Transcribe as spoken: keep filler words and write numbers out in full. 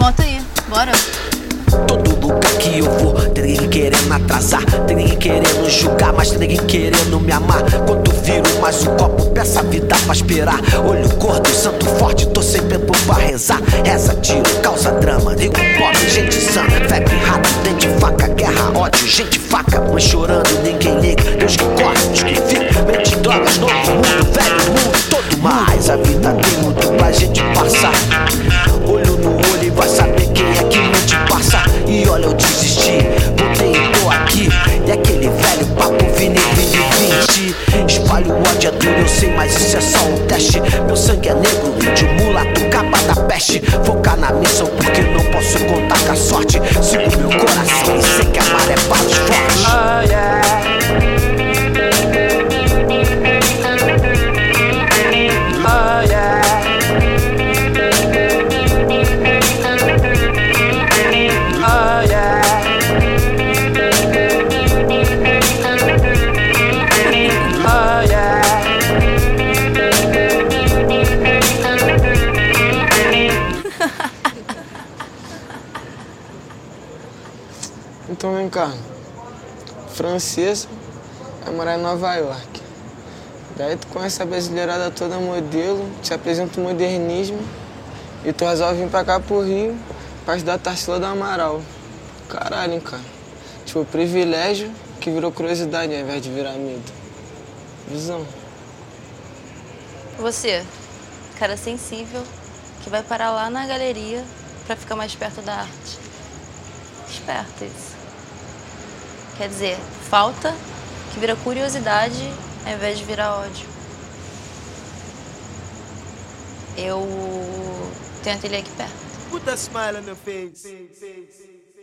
moto aí, bora. Todo lugar que eu vou, tem ninguém querendo atrasar, tem ninguém querendo julgar, mas tem ninguém querendo me amar. Quando viro mais um copo, peço a vida pra esperar. Olho gordo, santo forte, tô sem tempo pra rezar. Reza, tiro, causa drama, rico, pobre, gente sã. Febre, rato, dente, faca, guerra, ódio, gente, faca. Mãe chorando, ninguém liga, Deus que corre, Deus que fica. Mente, drogas, novo mundo, velho mundo, todo mais. A vida tem muito pra gente passar. Olho no olho e vai saber quem é que mente passa. E olha, eu desisti, voltei e tô aqui. E aquele velho papo vini, vini, vinte. Espalho o ódio, é duro, eu sei, mas isso é só um teste. Meu sangue é negro, índio, mulato, capa da peste. Focar na missão porque não posso contar com a sorte. Sigo meu coração e sei que amar é para os fortes. Oh, yeah. Oh, yeah. Então vem cá, Francesa vai morar em Nova York. Daí tu conhece a brasileirada toda modelo, te apresenta o modernismo e tu resolve vir pra cá pro Rio pra estudar Tarsila do Amaral. Caralho, hein, cara. Tipo, privilégio que virou curiosidade ao invés de virar medo. Visão. Você, cara sensível, que vai parar lá na galeria pra ficar mais perto da arte. Esperto isso. Quer dizer, falta que vira curiosidade ao invés de virar ódio. Eu tenho ateliê aqui perto. Put a smile on your face.